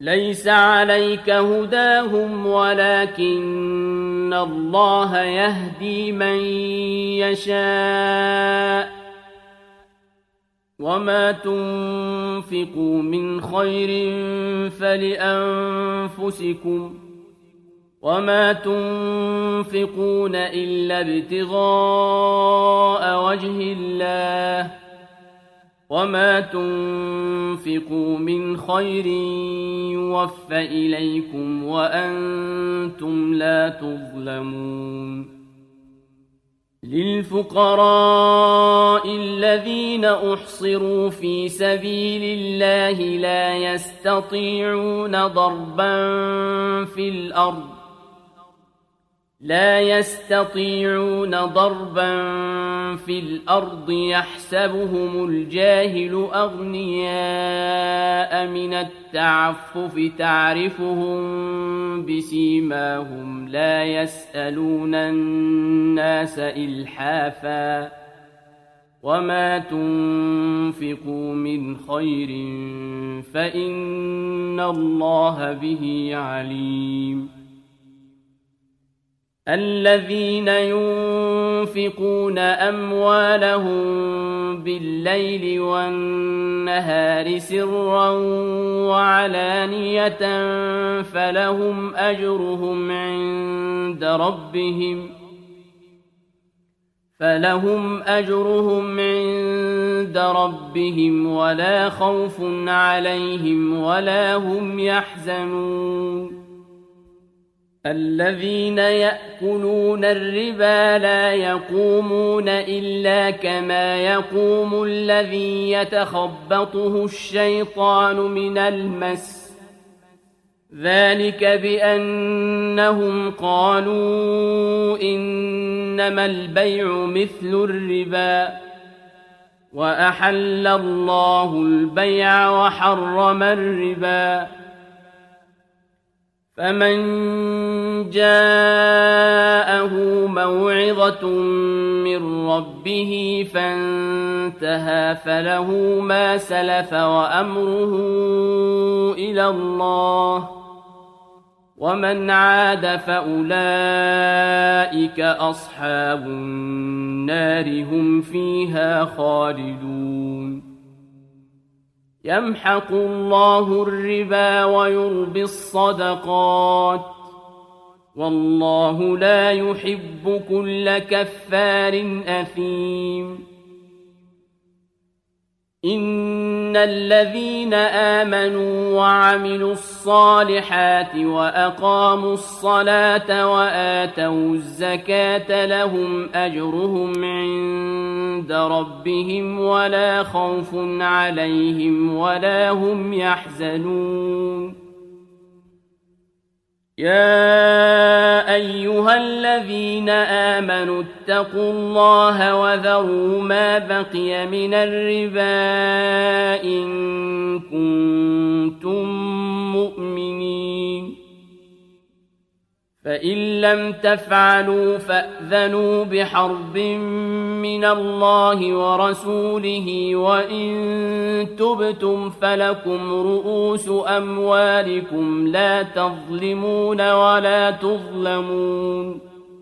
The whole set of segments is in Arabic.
ليس عليك هداهم ولكن الله يهدي من يشاء وما تنفقوا من خير فلأنفسكم وما تنفقون إلا ابتغاء وجه الله وما تنفقوا من خير يوفى إليكم وأنتم لا تظلمون للفقراء الذين أحصروا في سبيل الله لا يستطيعون ضربا في الأرض يحسبهم الجاهل أغنياء من التعفف تعرفهم بسيماهم لا يسألون الناس إلحافا وما تنفقوا من خير فإن الله به عليم الذين ينفقون أموالهم بالليل والنهار سرا وعلانية فلهم أجرهم عند ربهم ولا خوف عليهم ولا هم يحزنون الذين يأكلون الربا لا يقومون إلا كما يقوم الذي يتخبطه الشيطان من المس ذلك بأنهم قالوا إنما البيع مثل الربا وأحل الله البيع وحرم الربا فمن جاءه موعظة من ربه فانتهى فله ما سلف وأمره إلى الله ومن عاد فأولئك أصحاب النار هم فيها خالدون يمحق الله الربا ويربي الصدقات والله لا يحب كل كفار أثيم إن الذين آمنوا وعملوا الصالحات وأقاموا الصلاة وآتوا الزكاة لهم أجرهم عند ربهم ولا خوف عليهم ولا هم يحزنون يا أيها الذين آمنوا اتقوا الله وذروا ما بقي من الربا إن كنتم مؤمنين فإن لم تفعلوا فأذنوا بحرب من الله ورسوله وإن تبتم فلكم رؤوس أموالكم لا تظلمون ولا تظلمون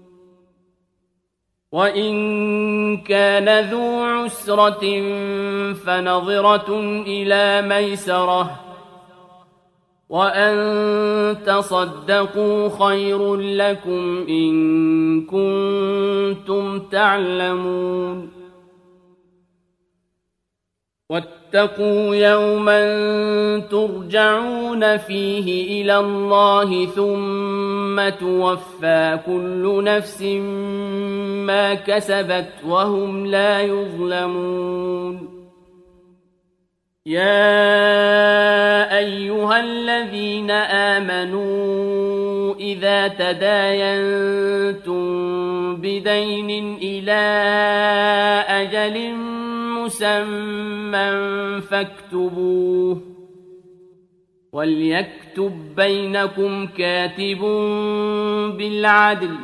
وإن كان ذو عسرة فنظرة إلى ميسرة وأن تصدقوا خير لكم إن كنتم تعلمون واتقوا يوما ترجعون فيه إلى الله ثم توفى كل نفس ما كسبت وهم لا يظلمون يا أيها الذين آمنوا إذا تداينتم بدين إلى أجل مسمى فاكتبوه وليكتب بينكم كاتب بالعدل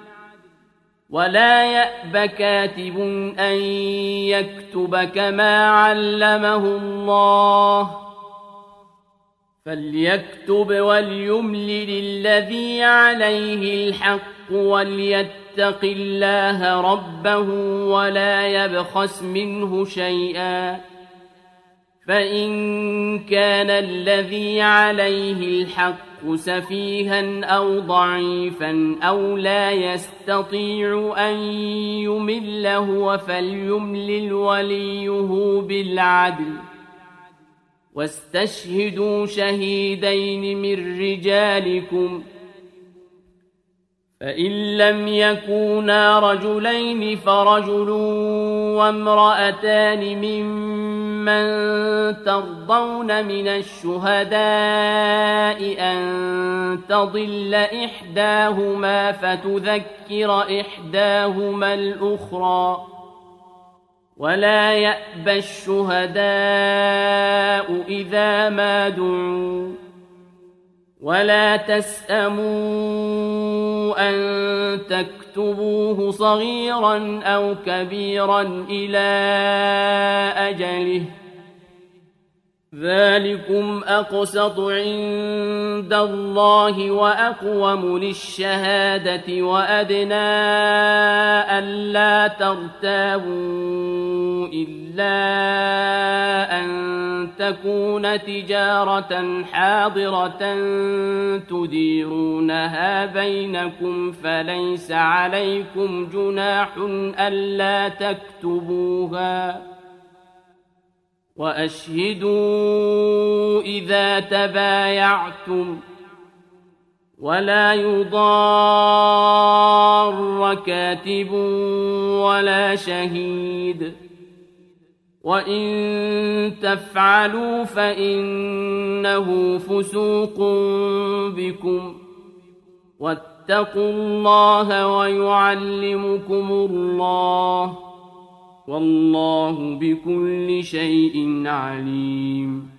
ولا يأب كاتب أن يكتب كما علمه الله فليكتب وليملل الذي عليه الحق وليتق الله ربه ولا يبخس منه شيئا فإن كان الذي عليه الحق سفيها أو ضعيفا أو لا يستطيع أن يمل هو فليملل وليه بالعدل واستشهدوا شهيدين من رجالكم فإن لم يكونا رجلين فرجل وامرأتان ممن ترضون من الشهداء أن تضل إحداهما فتذكر إحداهما الأخرى ولا يأبى الشهداء إذا ما دعوا ولا تسأموا أن تكتبوه صغيرا أو كبيرا إلى أجله ذلكم أقسط عند الله وأقوم للشهادة وأدنى ألا ترتابوا إلا أن تكون تجارة حاضرة تديرونها بينكم فليس عليكم جناح ألا تكتبوها وأشهدوا إذا تبايعتم ولا يضار كاتب ولا شهيد وإن تفعلوا فإنه فسوق بكم واتقوا الله ويعلمكم الله والله بكل شيء عليم